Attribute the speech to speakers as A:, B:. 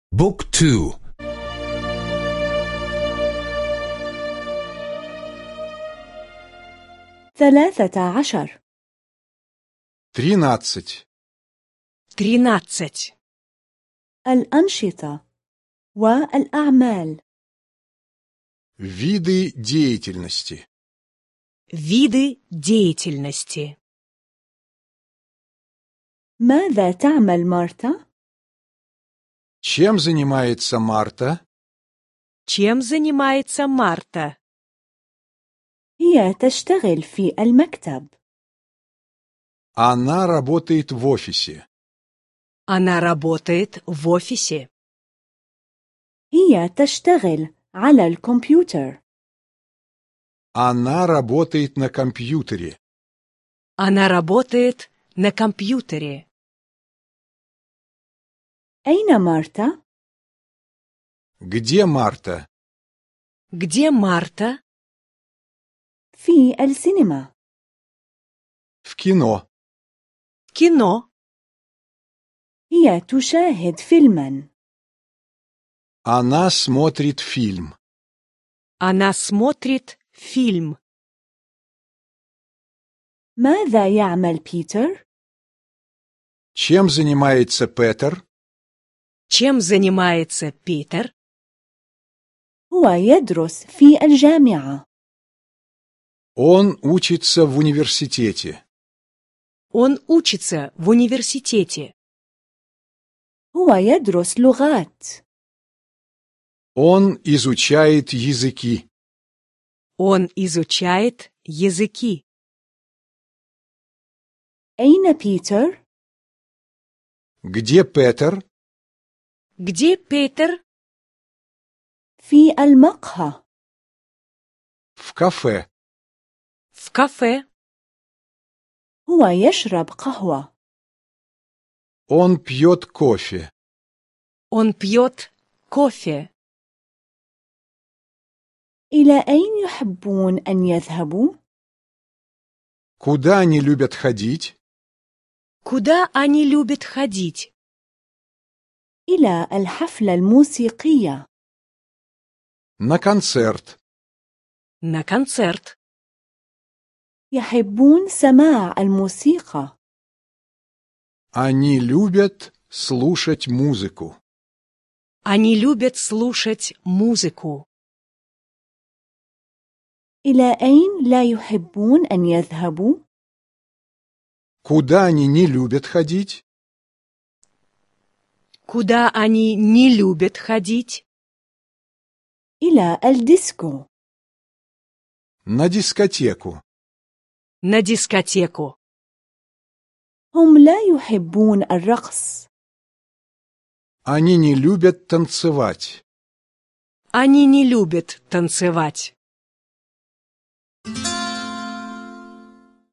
A: بوك تو
B: 13.
C: 13.
D: 13.
B: الأنشطة والأعمال.
C: Виды деятельности.
D: Виды деятельности.
B: ماذا تعمل مارتا؟
C: Чем занимается Марта?
D: Чем занимается Марта?
B: هي تشتغل في المكتب.
C: Она работает в офисе.
D: Она работает в офисе.
B: هي تشتغل على الكمبيوتر.
C: Она работает на компьютере.
D: Она работает на компьютере.
B: أين مارتا؟
C: Где Марта?
D: Где Марта?
B: في السينما.
C: В кино.
D: В кино.
B: هي تشاهد فيلما.
C: Она смотрит фильм.
D: Она смотрит фильм.
B: ماذا يعمل بيتر؟
C: Чем занимается Петер?
D: Чем занимается Питер?
B: هو يدرس في الجامعة.
C: Он учится в университете.
D: Он учится в университете.
B: هو يدرس لغات.
C: Он изучает языки.
D: Он изучает языки.
B: أين بيتر؟
C: Где Петер?
D: Где Питер?
B: في المقهى.
C: В кафе.
D: В кафе.
B: هو يشرب قهوة.
C: Он пьет кофе.
D: Он пьет кофе.
B: إلى أين يحبون أن يذهبوا؟
C: Куда они любят ходить?
D: Куда они любят ходить?
B: إلى الحفلة الموسيقية.
C: На концерт.
D: На концерт.
B: يحبون سماع الموسيقى.
C: Они любят слушать музыку.
D: Они любят слушать музыку.
B: إلى أين لا يحبون أن يذهبوا؟
C: Куда они не любят ходить?
D: Куда они не любят ходить?
B: إلى الديسكو.
C: На дискотеку.
D: На дискотеку.
B: هم لا يحبون الرقص.
C: Они не любят танцевать.
D: Они не любят танцевать.